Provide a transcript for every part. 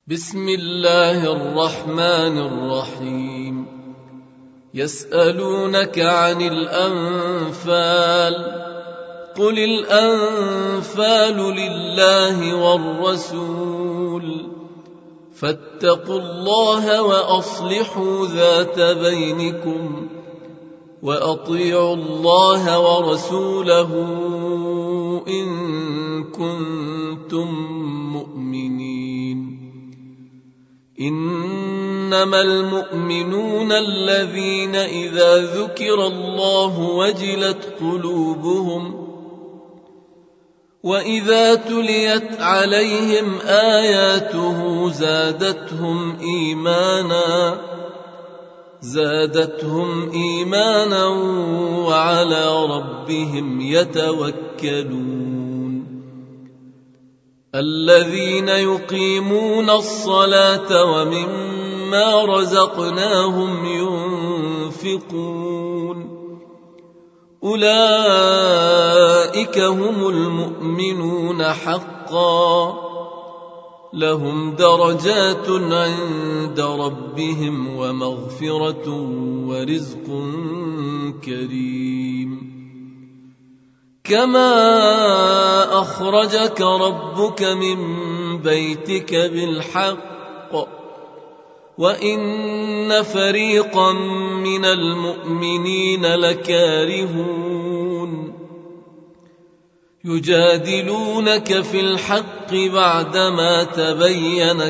بسم الله الرحمن الرحيم. يسألونك عن الأنفال، قل الأنفال لله والرسول، فاتقوا الله وأصلحوا ذات بينكم، وأطيعوا الله ورسوله إن كنتم مؤمنين. إنما المؤمنون الذين إذا ذكر الله وجلت قلوبهم، وإذا تليت عليهم آياته زادتهم إيمانا وعلى ربهم يتوكلون. الذين يقيمون الصلاة ومما رزقناهم ينفقون، أولئك هم المؤمنون حقا، لهم درجات عند ربهم ومغفرة ورزق كريم. كما أخرجك ربك من بيتك بالحق، وإن فريقا من المؤمنين لكارهون، يجادلونك في الحق بعدما تبين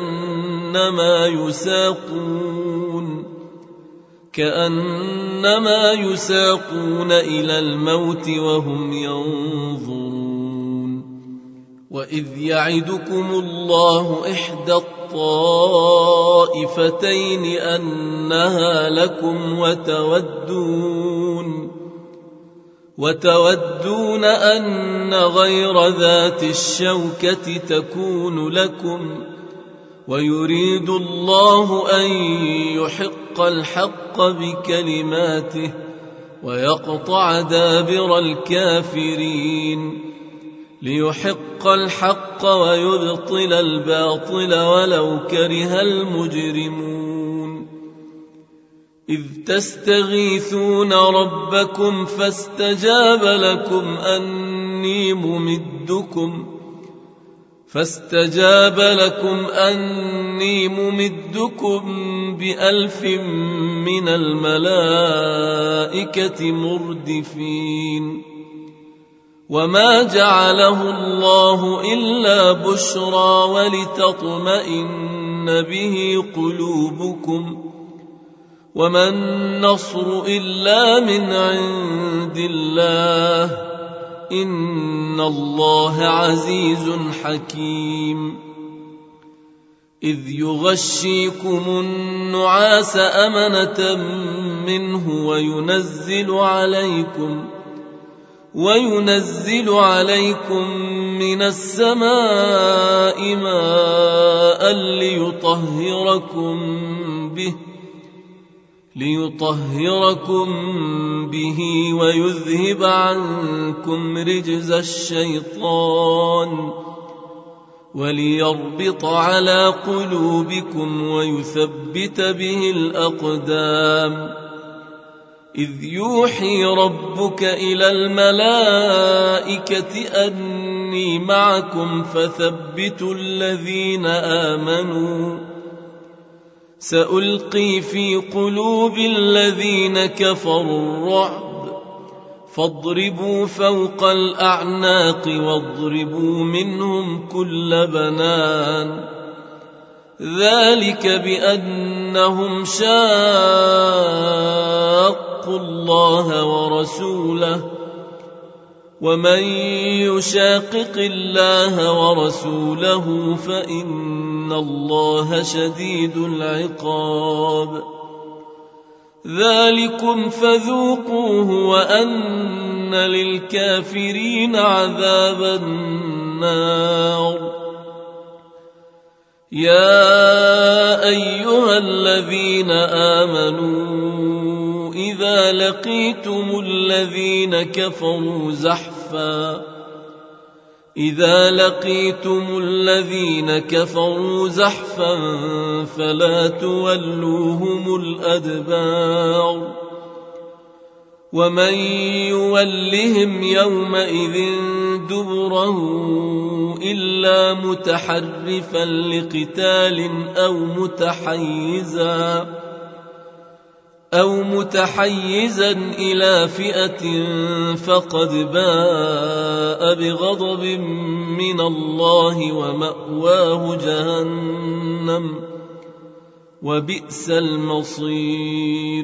كأنما يساقون إلى الموت وهم ينظرون. وإذ يعدكم الله إحدى الطائفتين أنها لكم، وتودون أن غير ذات الشوكة تكون لكم، ويريد الله أن يحق الحق بكلماته ويقطع دابر الكافرين، ليحق الحق ويبطل الباطل ولو كره المجرمون. إذ تستغيثون ربكم فاستجاب لكم أني ممدكم ب1000 من الملائكة مردفين. وما جعله الله إلا بشرى ولتطمئن به قلوبكم، وما النصر إلا من عند الله، إن الله عزيز حكيم. إذ يغشيكم النعاس أمنة منه وينزل عليكم من السماء ماء ليطهركم به ويذهب عنكم رجز الشيطان، وليربط على قلوبكم ويثبت به الأقدام. إذ يوحي ربك إلى الملائكة أني معكم فثبتوا الذين آمنوا، سألقي في قلوب الذين كفروا الرعب، فاضربوا فوق الأعناق واضربوا منهم كل بنان، ذلك بأنهم شاقوا الله ورسوله، ومن يشاقق الله ورسوله فإن الله شديد العقاب. ذلكم فذوقوه وأن للكافرين عذاب النار. يا أيها الذين آمنوا إذا لقيتم الذين كفروا زحفا إذا لقيتم الذين كفروا زحفا فلا تولوهم الأدبار ومن يولهم يومئذ دبره إلا متحرفا لقتال أو متحيزا إلى فئة فقد باء بغضب من الله ومأواه جهنم وبئس المصير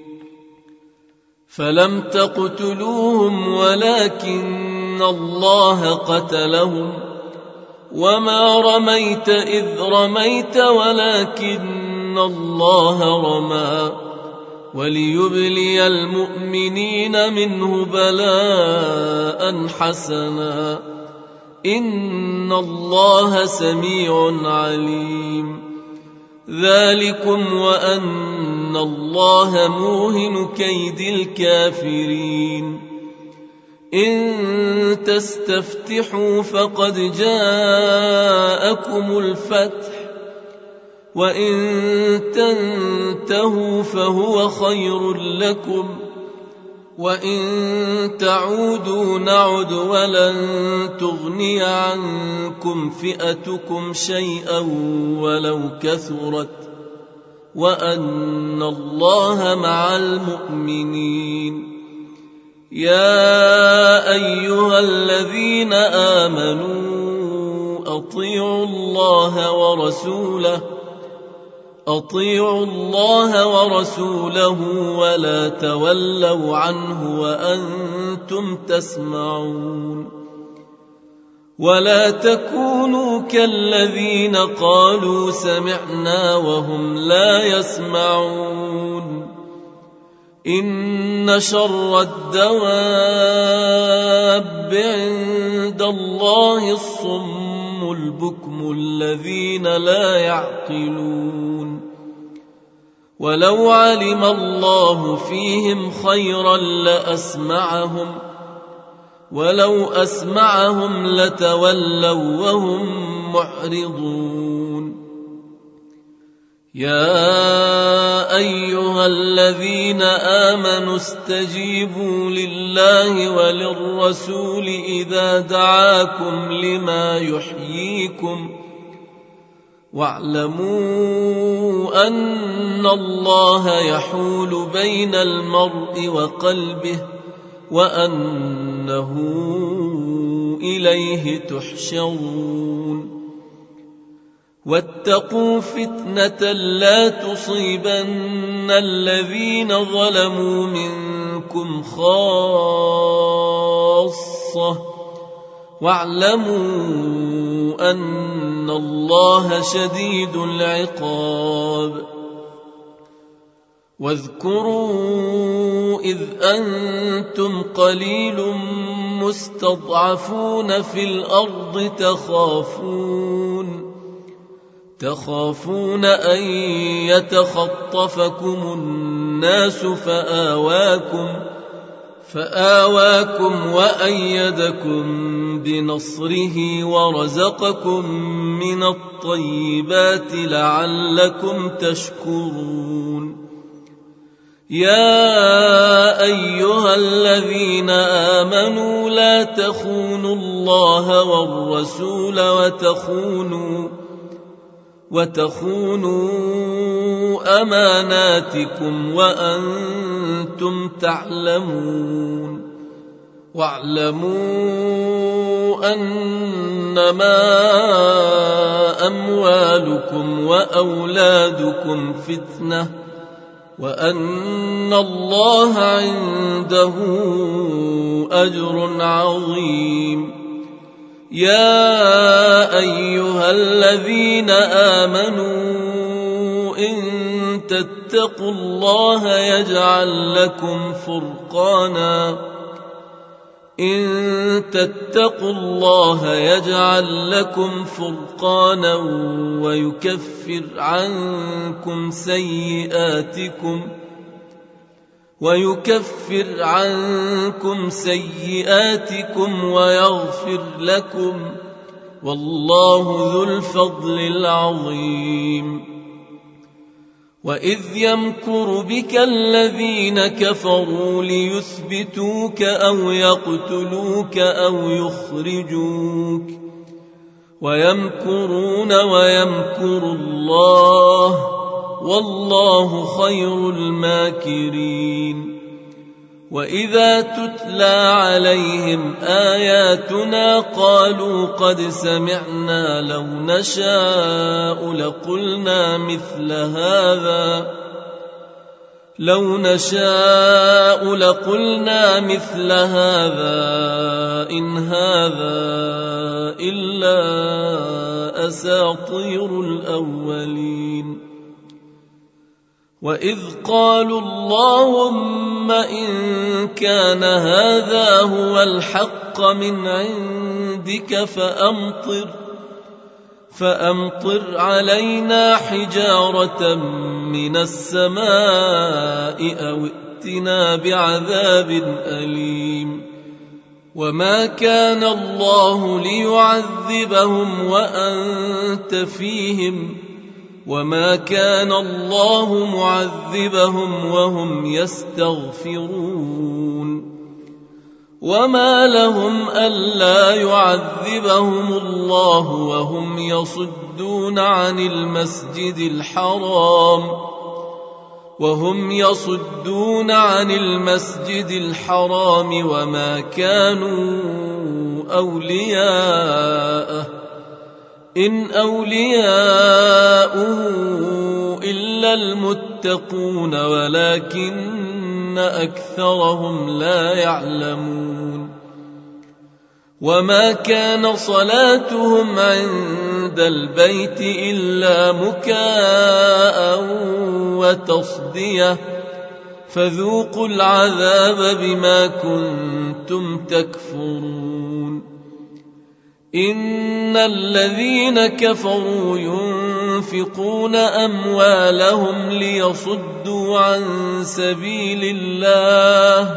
فلم تقتلوهم ولكن الله قتلهم وما رميت إذ رميت ولكن الله رمى وليبلي المؤمنين منه بلاء حسنا إن الله سميع عليم ذلكم وأن الله موهن كيد الكافرين إن تستفتحوا فقد جاءكم الفتح وإن تنتهوا فهو خير لكم وإن تعودوا نعد ولن تغني عنكم فئتكم شيئا ولو كثرت وأن الله مع المؤمنين يا أيها الذين آمنوا أطيعوا الله ورسوله ولا تولوا عنه وأنتم تسمعون ولا تكونوا كالذين قالوا سمعنا وهم لا يسمعون إن شر الدواب عند الله الصم البكم الذين لا يعقلون ولو علم الله فيهم خيرا لأسمعهم ولو أسمعهم لتولوا وهم معرضون يا أيها الذين آمنوا استجيبوا لله وللرسول إذا دعاكم لما يحييكم واعلموا أن الله يحول بين المرء وقلبه وأنه إليه تحشرون واتقوا فتنة لا تصيبن الذين ظلموا منكم خاصة واعلموا أن الله شديد العقاب واذكروا إذ أنتم قليل مستضعفون في الأرض تخافون أن يتخطفكم الناس فآواكم وأيدكم بنصره ورزقكم من الطيبات لعلكم تشكرون يا أيها الذين آمنوا لا تخونوا الله والرسول وتخونوا أماناتكم وأنتم تعلمون واعلموا أنما أموالكم وأولادكم فتنة وأن الله عنده أجر عظيم يا أيها الذين آمنوا إن تتقوا الله يجعل لكم فرقانا ويكفر عنكم سيئاتكم ويكفر عنكم سيئاتكم ويغفر لكم، والله ذو الفضل العظيم. وإذ يمكر بك الذين كفروا ليثبتوك أو يقتلوك أو يخرجوك، ويمكرون ويمكر الله، والله خير الماكرين. وإذا تتلى عليهم آياتنا قالوا قد سمعنا لو نشاء لقلنا مثل هذا إن هذا إلا أساطير الأولين. وإذ قالوا اللهم إن كان هذا هو الحق من عندك فأمطر علينا حجارة من السماء أو ائتنا بعذاب أليم. وما كان الله ليعذبهم وأنت فيهم، وما كان الله معذبهم وهم يستغفرون. وما لهم ألا يعذبهم الله وهم يصدون عن المسجد الحرام وما كانوا أولياءه إن أولياؤه إلا المتقون ولكن أكثرهم لا يعلمون. وما كان صلاتهم عند البيت إلا مكاء وتصدية، فذوقوا العذاب بما كنتم تكفرون. إن الذين كفروا ينفقون أموالهم ليصدوا عن سبيل الله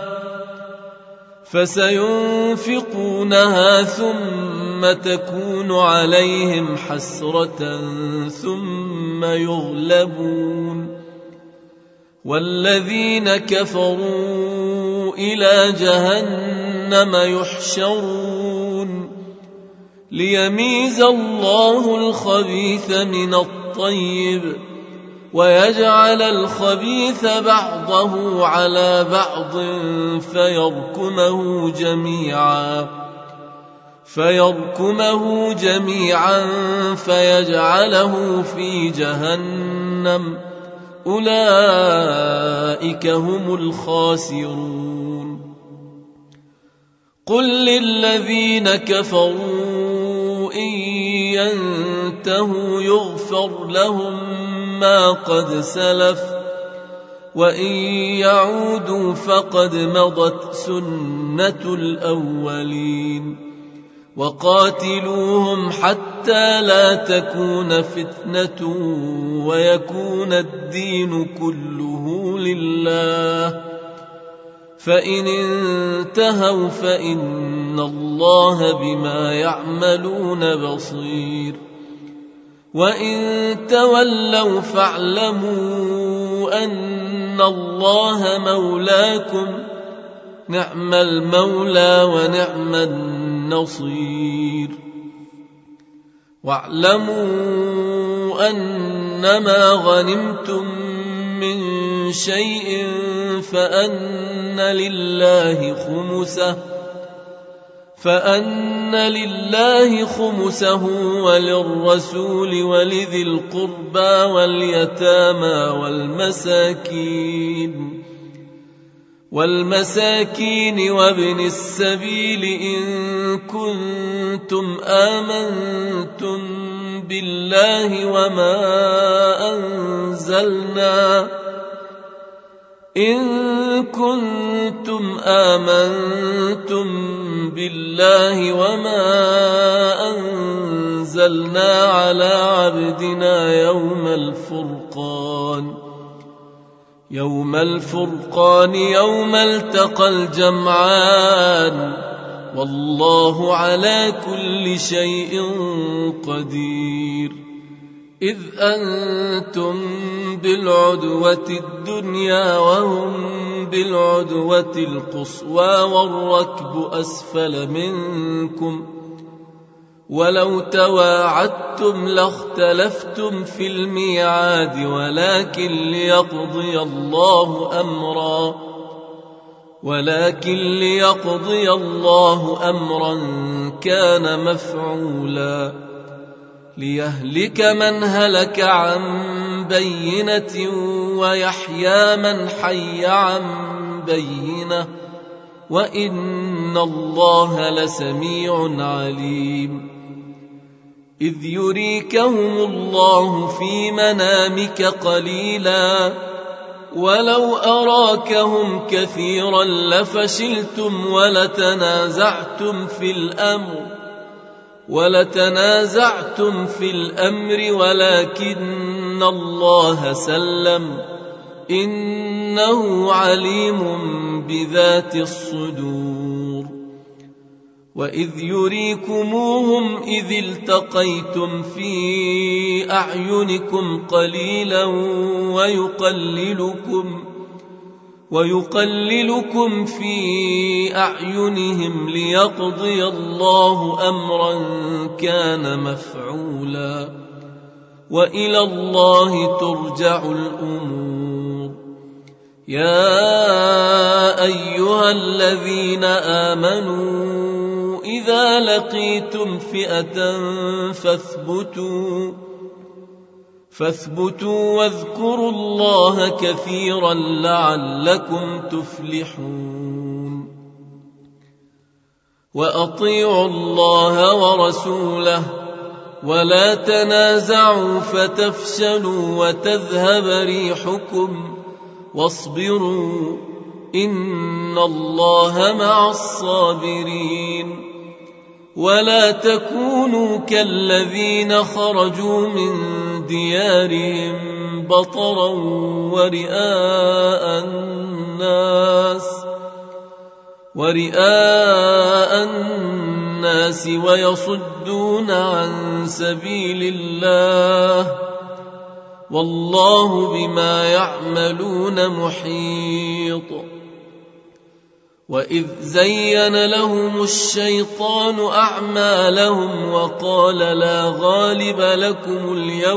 فسينفقونها ثم تكون عليهم حسرة ثم يغلبون، والذين كفروا إلى جهنم يحشرون ليميز الله الخبيث من الطيب ويجعل الخبيث بعضه على بعض فيركمه جميعا فيجعله في جهنم، أولئك هم الخاسرون. قل للذين كفروا إن ينتهوا يغفر لهم ما قد سلف وإن يعودوا فقد مضت سنة الأولين. وقاتلوهم حتى لا تكون فتنة ويكون الدين كله لله، فإن انتهوا فإن الله بما يعملون بصير. وإن تولوا فاعلموا أن الله مولاكم، نعم المولى ونعم النصير. واعلموا أنما غنمتم من شيء فأن لله خمسه وللرسول ولذي القربى واليتامى والمساكين وابن السبيل إن كنتم آمنتم بالله وما أنزلنا على عبدنا يوم الفرقان، يوم الفرقان يوم التقى الجمعان والله على كل شيء قدير. إذ أنتم بالعدوة الدنيا وهم بالعدوة القصوى والركب أسفل منكم ولو تواعدتم لاختلفتم في الميعاد ولكن ليقضي الله أمرا كان مفعولا ليهلك من هلك عن بينة ويحيى من حي عن بينة وإن الله لسميع عليم. إذ يريكهم الله في منامك قليلا ولو أراكهم كثيرا لفشلتم ولتنازعتم في الأمر ولكن الله سلم إنه عليم بذات الصدور. وإذ يريكموهم إذ التقيتم في أعينكم قليلا ويقللكم في أعينهم ليقضي الله أمرا كان مفعولا وإلى الله ترجع الأمور. يا أيها الذين آمنوا إذا لقيتم فئة فاثبتوا واذكروا الله كثيرا لعلكم تفلحون. وأطيعوا الله ورسوله ولا تنازعوا فتفشلوا وتذهب ريحكم واصبروا إن الله مع الصابرين. ولا تكونوا كالذين خرجوا من ديارهم بطرا ورئاء الناس ويصدون عن سبيل الله والله بما يعملون محيط. وإذ زين لهم الشيطان أعمالهم وقال لا غالب لكم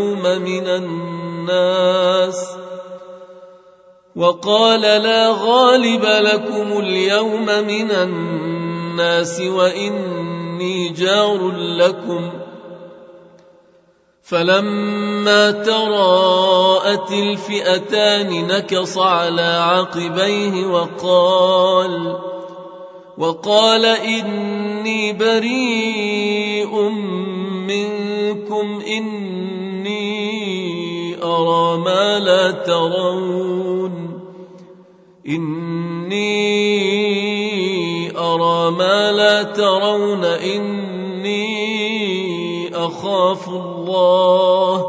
اليوم من الناس وإني جار لكم. فلما تراءت الفئتان نكص على عقبيه وقال إني بريء منكم إني أرى ما لا ترون إني أخاف الله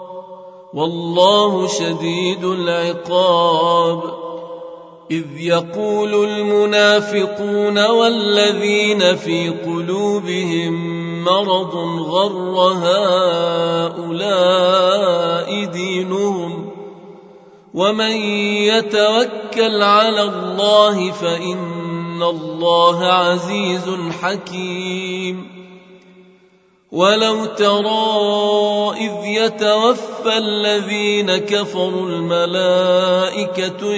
والله شديد العقاب. إذ يقول المنافقون والذين في قلوبهم مرض غر هؤلاء دينهم ومن يتوكل على الله فإن الله عزيز حكيم. ولو ترى إذ يتوفى الذين كفروا الملائكة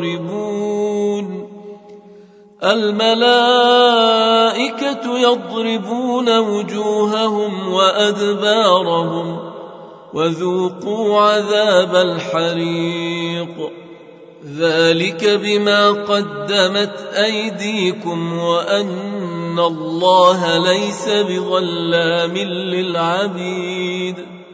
يضربون وجوههم وأدبارهم وذوقوا عذاب الحريق ذلك بما قدمت أيديكم وأن الله ليس بظلام للعبيد.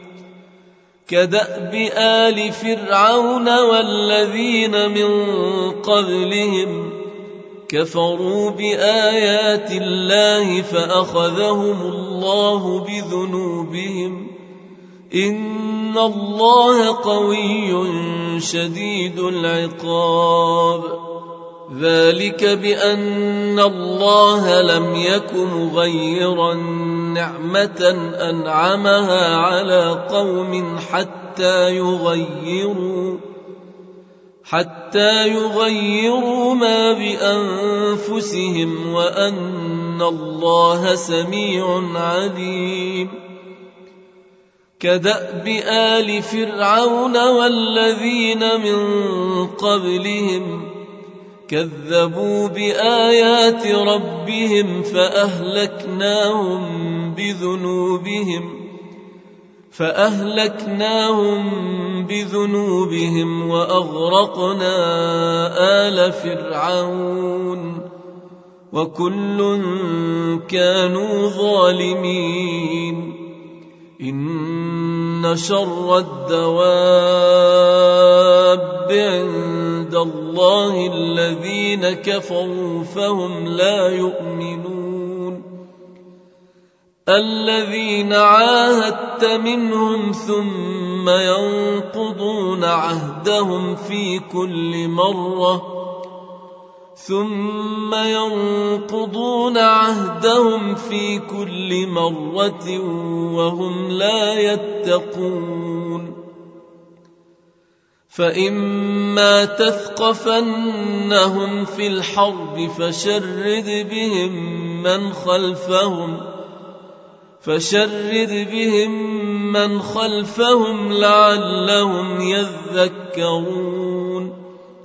كدأب آل فرعون والذين من قبلهم كفروا بآيات الله فأخذهم الله بذنوبهم إن إن الله قوي شديد العقاب. ذلك بأن الله لم يك مغيرا نعمة أنعمها على قوم حتى يغيروا ما بأنفسهم وأن الله سميع عليم. كدأب آل فرعون والذين من قبلهم كذبوا بآيات ربهم فأهلكناهم بذنوبهم وأغرقنا آل فرعون وكل كانوا ظالمين. إن شر الدواب عند الله الذين كفروا فهم لا يؤمنون. الذين عاهدت منهم ثم ينقضون عهدهم في كل مرة وهم لا يتقون. فإما تثقفنهم في الحرب فشرد بهم من خلفهم لعلهم يذكرون.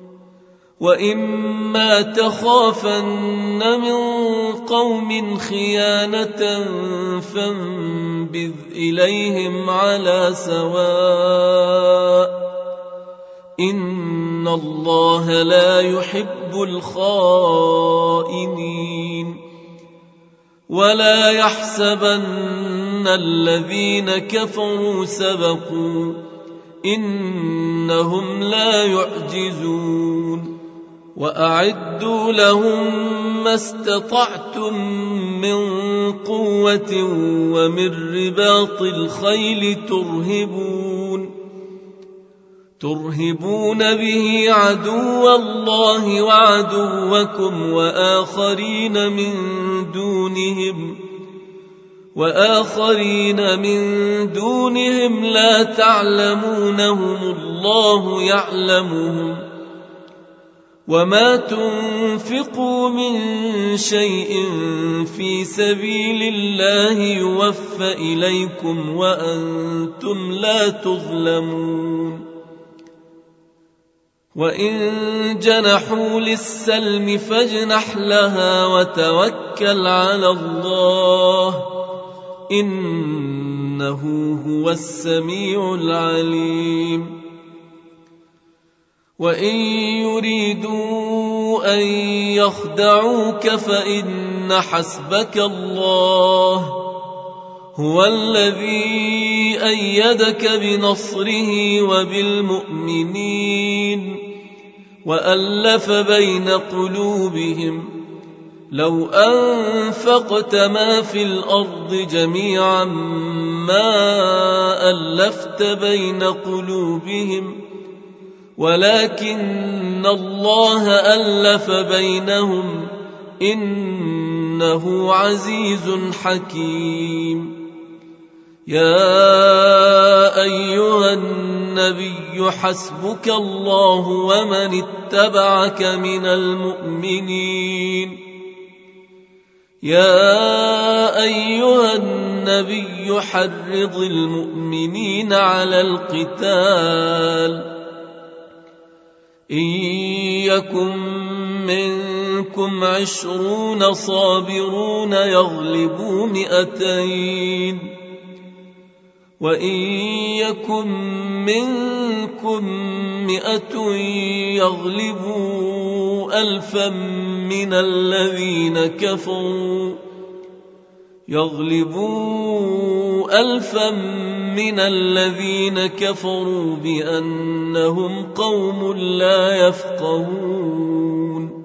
وإما تخافن من قوم خيانة فانبذ إليهم على سواء إن الله لا يحب الخائنين. ولا يحسبن الذين كفروا سبقوا إنهم لا يعجزون. وأعدوا لهم ما استطعتم من قوة ومن رباط الخيل ترهبون به عدو الله وعدوكم وآخرين من دونهم لا تعلمونهم الله يعلمهم. وما تنفقوا من شيء في سبيل الله يوفى إليكم وأنتم لا تظلمون. وإن جنحوا للسلم فاجنح لها وتوكل على الله إنه هو السميع العليم. وإن يريدوا أن يخدعوك فإن حسبك الله هو الذي أيدك بنصره وبالمؤمنين وألف بين قلوبهم. لو أنفقت ما في الأرض جميعا ما ألفت بين قلوبهم ولكن الله ألف بينهم إنه عزيز حكيم. يا أيها النبي حسبك الله ومن اتبعك من المؤمنين. يا أيها النبي حرض المؤمنين على القتال. إن يكن منكم 20 صابرون يغلبوا 200 وإن يكن منكم 100 يغلبوا 1000 من الذين كفروا بأنهم قوم لا يفقهون.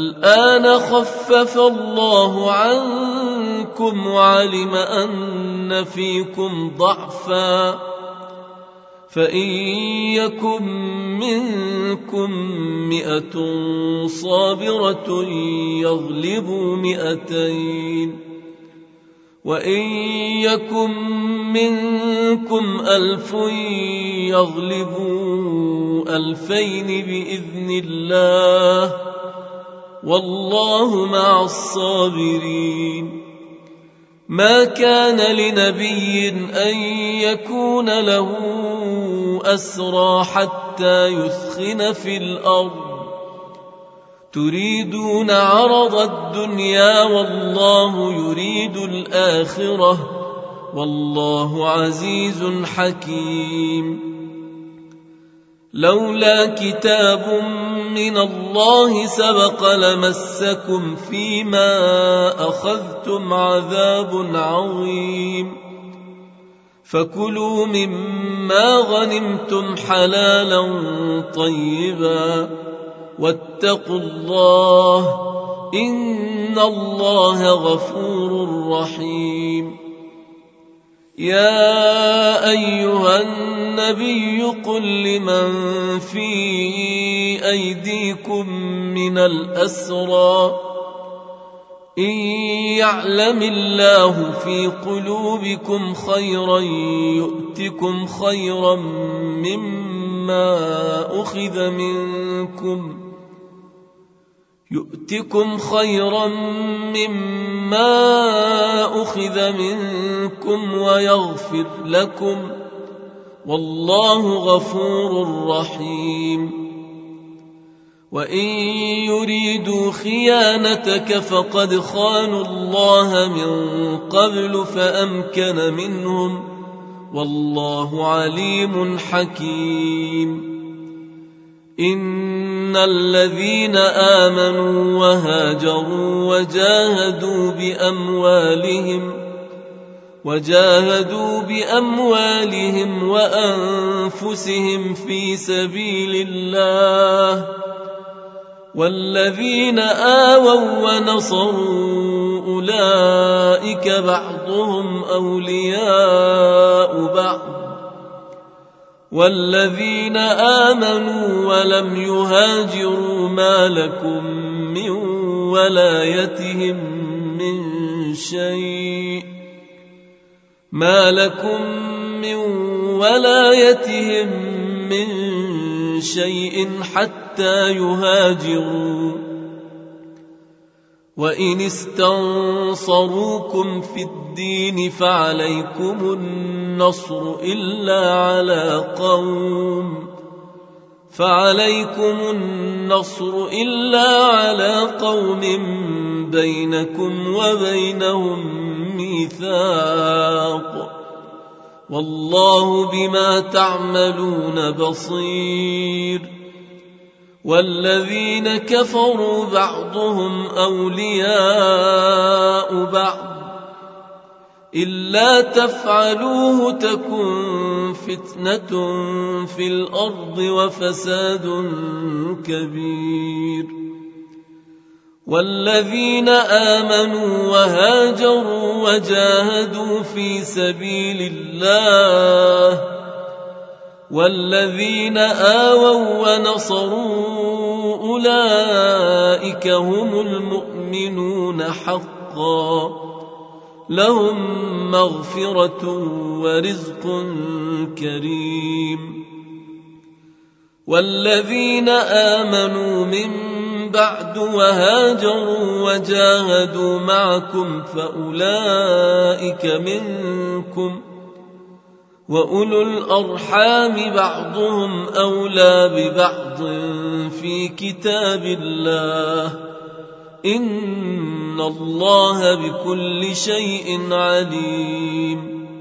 الآن خفف الله عنكم وعلم أن يكن فيكم ضعفا فإن يكن منكم 100 صابرة يغلبوا 200 وإن يكن منكم 1000 يغلبوا 2000 بإذن الله والله مع الصابرين. ما كان لنبي أن يكون له أسرى حتى يثخن في الأرض تريدون عرض الدنيا والله يريد الآخرة والله عزيز حكيم. لولا كتاب من الله سبق لمسكم فيما أخذتم عذاب عظيم فكلوا مما غنمتم حلالا طيبا واتقوا الله إن الله غفور رحيم. يا أيها النبي قل لمن في أيديكم من الأسرى إن يعلم الله في قلوبكم خيرا يؤتكم خيرا مما أخذ منكم ويغفر لكم والله غفور رحيم. وإن يريدوا خيانتك فقد خانوا الله من قبل فأمكن منهم والله عليم حكيم. إن الذين آمنوا وهاجروا وجاهدوا بأموالهم وأنفسهم في سبيل الله والذين آووا ونصروا أولئك بعضهم أولياء بعض والذين آمنوا ولم يهاجروا ما لكم من ولايتهم من شيء حتى يهاجروا. وإن استنصروكم في الدين فعليكم النصر إلا على قوم بينكم وبينهم ميثاق والله بما تعملون بصير. والذين كفروا بعضهم أولياء بعض إلا تفعلوه تكن فتنة في الأرض وفساد كبير. والذين آمنوا وهاجروا وجاهدوا في سبيل الله والذين آووا ونصروا أولئك هم المؤمنون حقا لهم مغفرة ورزق كريم. والذين آمنوا من بعد وهاجروا وجاهدوا معكم فأولئك منكم وأولو الأرحام بعضهم أولى ببعض في كتاب الله إن الله بكل شيء عليم.